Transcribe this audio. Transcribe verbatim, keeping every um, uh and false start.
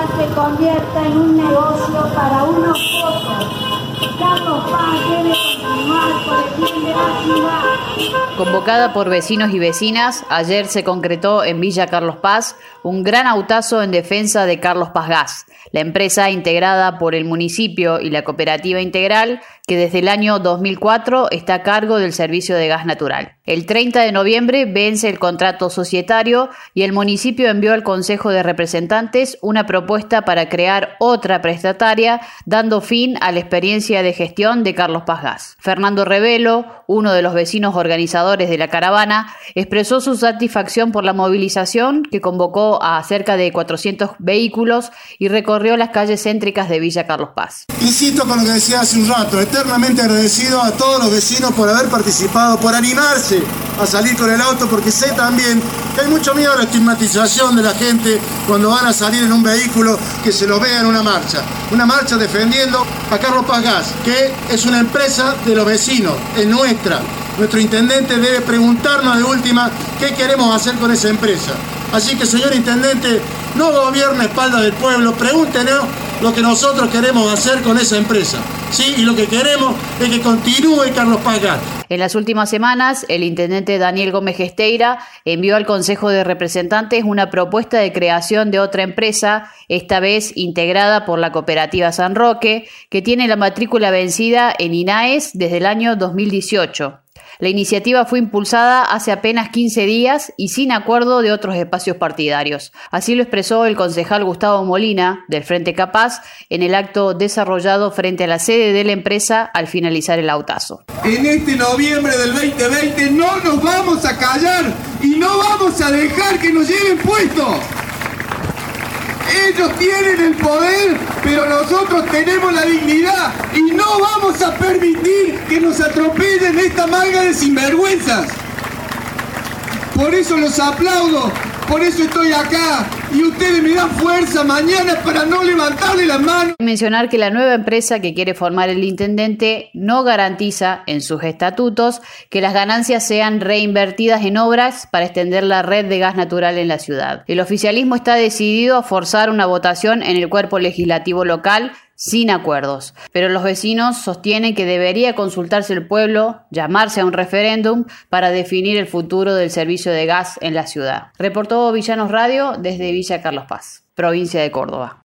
se convierta en un negocio para unos pocos. Carlos Paz debe continuar por el bien de la ciudad. Convocada por vecinos y vecinas, ayer se concretó en Villa Carlos Paz un gran autazo en defensa de Carlos Paz Gas, la empresa integrada por el municipio y la cooperativa integral que desde el año dos mil cuatro está a cargo del servicio de gas natural. El treinta de noviembre vence el contrato societario y el municipio envió al Consejo de Representantes una propuesta para crear otra prestataria, dando fin a la experiencia de gestión de Carlos Paz Gas. Fernando Revelo, uno de los vecinos organizadores de la caravana, expresó su satisfacción por la movilización que convocó a cerca de cuatrocientos vehículos y recorrió las calles céntricas de Villa Carlos Paz. Insisto con lo que decía hace un rato, eternamente agradecido a todos los vecinos por haber participado, por animarse a salir con el auto, porque sé también que hay mucho miedo a la estigmatización de la gente cuando van a salir en un vehículo, que se los vea en una marcha. Una marcha defendiendo a Carlos Paz Gas, que es una empresa de los vecinos, es nuestra. Nuestro intendente debe preguntarnos de última qué queremos hacer con esa empresa. Así que, señor intendente, no gobierne a espaldas del pueblo, pregúntenos lo que nosotros queremos hacer con esa empresa. Sí, y lo que queremos es que continúe Carlos Paz Gas. En las últimas semanas, el intendente Daniel Gómez Gesteira envió al Consejo de Representantes una propuesta de creación de otra empresa, esta vez integrada por la cooperativa San Roque, que tiene la matrícula vencida en INAES desde el año dos mil dieciocho. La iniciativa fue impulsada hace apenas quince días y sin acuerdo de otros espacios partidarios. Así lo expresó el concejal Gustavo Molina, del Frente Capaz, en el acto desarrollado frente a la sede de la empresa al finalizar el autazo. En este noviembre del veinte veinte no nos vamos a callar y no vamos a dejar que nos lleven puestos. Ellos tienen el poder, pero nosotros tenemos la dignidad y no vamos a permitir que nos atropellen esta manga de sinvergüenzas. Por eso los aplaudo, por eso estoy acá y ustedes me dan fuerza mañana para no levantarle las manos. Mencionar que la nueva empresa que quiere formar el intendente no garantiza en sus estatutos que las ganancias sean reinvertidas en obras para extender la red de gas natural en la ciudad. El oficialismo está decidido a forzar una votación en el cuerpo legislativo local sin acuerdos, pero los vecinos sostienen que debería consultarse el pueblo, llamarse a un referéndum para definir el futuro del servicio de gas en la ciudad. Reportó Villanos Radio desde Villa Carlos Paz, provincia de Córdoba.